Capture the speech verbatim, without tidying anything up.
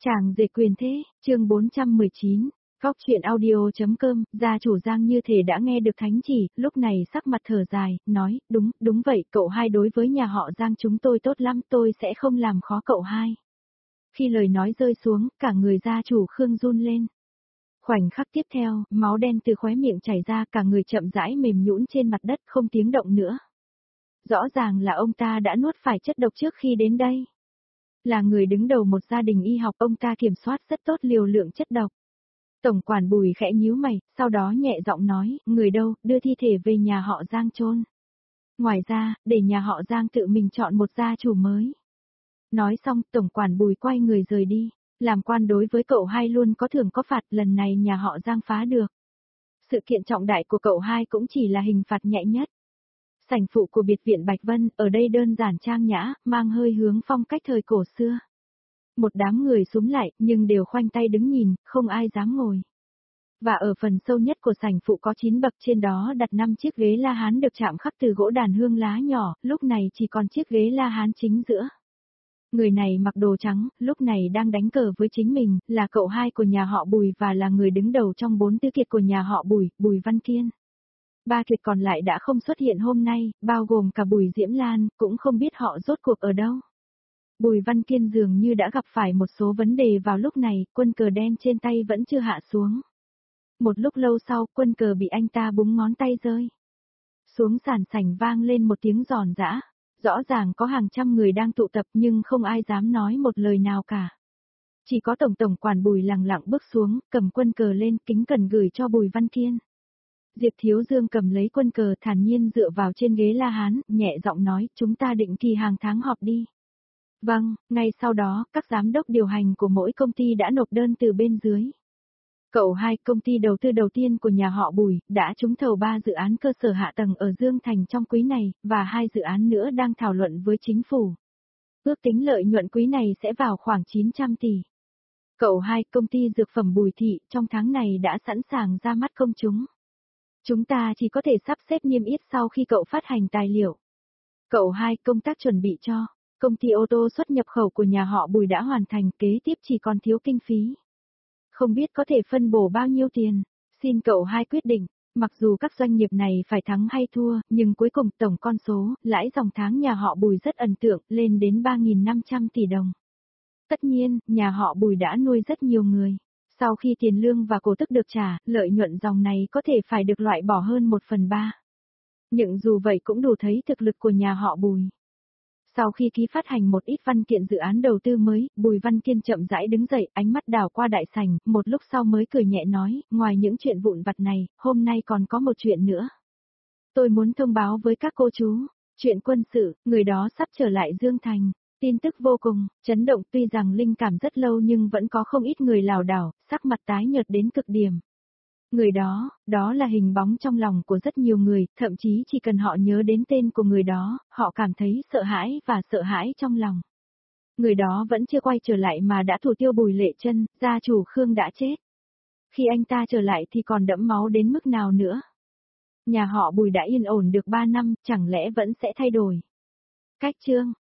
Chàng rể quyền thế, chương bốn trăm mười chín, Góc chuyện audio.com, gia chủ Giang như thể đã nghe được thánh chỉ, lúc này sắc mặt thở dài, nói, đúng, đúng vậy, cậu hai đối với nhà họ Giang chúng tôi tốt lắm, tôi sẽ không làm khó cậu hai. Khi lời nói rơi xuống, cả người gia chủ Khương run lên. Khoảnh khắc tiếp theo, máu đen từ khóe miệng chảy ra, cả người chậm rãi mềm nhũn trên mặt đất không tiếng động nữa. Rõ ràng là ông ta đã nuốt phải chất độc trước khi đến đây. Là người đứng đầu một gia đình y học, ông ta kiểm soát rất tốt liều lượng chất độc. Tổng quản Bùi khẽ nhíu mày, sau đó nhẹ giọng nói, người đâu, đưa thi thể về nhà họ Giang chôn. Ngoài ra, để nhà họ Giang tự mình chọn một gia chủ mới. Nói xong, tổng quản Bùi quay người rời đi. Làm quan đối với cậu hai luôn có thưởng có phạt, lần này nhà họ Giang phá được. Sự kiện trọng đại của cậu hai cũng chỉ là hình phạt nhẹ nhất. Sảnh phụ của biệt viện Bạch Vân, ở đây đơn giản trang nhã, mang hơi hướng phong cách thời cổ xưa. Một đám người xúm lại, nhưng đều khoanh tay đứng nhìn, không ai dám ngồi. Và ở phần sâu nhất của sảnh phụ có chín bậc, trên đó đặt năm chiếc ghế La Hán được chạm khắc từ gỗ đàn hương lá nhỏ, lúc này chỉ còn chiếc ghế La Hán chính giữa. Người này mặc đồ trắng, lúc này đang đánh cờ với chính mình, là cậu hai của nhà họ Bùi và là người đứng đầu trong bốn tứ kiệt của nhà họ Bùi, Bùi Văn Kiên. Ba kiệt còn lại đã không xuất hiện hôm nay, bao gồm cả Bùi Diễm Lan, cũng không biết họ rốt cuộc ở đâu. Bùi Văn Kiên dường như đã gặp phải một số vấn đề vào lúc này, quân cờ đen trên tay vẫn chưa hạ xuống. Một lúc lâu sau, quân cờ bị anh ta búng ngón tay rơi. Xuống sàn sảnh vang lên một tiếng giòn giã. Rõ ràng có hàng trăm người đang tụ tập nhưng không ai dám nói một lời nào cả. Chỉ có tổng tổng quản Bùi lặng lặng bước xuống, cầm quân cờ lên, kính cẩn gửi cho Bùi Văn Kiên. Diệp Thiếu Dương cầm lấy quân cờ thản nhiên dựa vào trên ghế La Hán, nhẹ giọng nói, chúng ta định kỳ hàng tháng họp đi. Vâng, ngay sau đó, các giám đốc điều hành của mỗi công ty đã nộp đơn từ bên dưới. Cậu hai, công ty đầu tư đầu tiên của nhà họ Bùi, đã trúng thầu ba dự án cơ sở hạ tầng ở Dương Thành trong quý này, và hai dự án nữa đang thảo luận với chính phủ. Ước tính lợi nhuận quý này sẽ vào khoảng chín trăm tỷ. Cậu hai, công ty dược phẩm Bùi Thị, trong tháng này đã sẵn sàng ra mắt công chúng. Chúng ta chỉ có thể sắp xếp niêm yết sau khi cậu phát hành tài liệu. Cậu hai, công tác chuẩn bị cho. Công ty ô tô xuất nhập khẩu của nhà họ Bùi đã hoàn thành, kế tiếp chỉ còn thiếu kinh phí. Không biết có thể phân bổ bao nhiêu tiền, xin cậu hai quyết định. Mặc dù các doanh nghiệp này phải thắng hay thua, nhưng cuối cùng tổng con số, lãi dòng tháng nhà họ Bùi rất ấn tượng, lên đến ba nghìn năm trăm tỷ đồng. Tất nhiên, nhà họ Bùi đã nuôi rất nhiều người. Sau khi tiền lương và cổ tức được trả, lợi nhuận dòng này có thể phải được loại bỏ hơn một phần ba. Nhưng dù vậy cũng đủ thấy thực lực của nhà họ Bùi. Sau khi ký phát hành một ít văn kiện dự án đầu tư mới, Bùi Văn Kiên chậm rãi đứng dậy, ánh mắt đảo qua đại sảnh, một lúc sau mới cười nhẹ nói, ngoài những chuyện vụn vặt này, hôm nay còn có một chuyện nữa. Tôi muốn thông báo với các cô chú, chuyện quân sự, người đó sắp trở lại Dương Thành. Tin tức vô cùng, chấn động, tuy rằng linh cảm rất lâu nhưng vẫn có không ít người lảo đảo, sắc mặt tái nhợt đến cực điểm. Người đó, đó là hình bóng trong lòng của rất nhiều người, thậm chí chỉ cần họ nhớ đến tên của người đó, họ cảm thấy sợ hãi và sợ hãi trong lòng. Người đó vẫn chưa quay trở lại mà đã thủ tiêu Bùi Lệ Chân, gia chủ Khương đã chết. Khi anh ta trở lại thì còn đẫm máu đến mức nào nữa? Nhà họ Bùi đã yên ổn được ba năm, chẳng lẽ vẫn sẽ thay đổi? Cách chương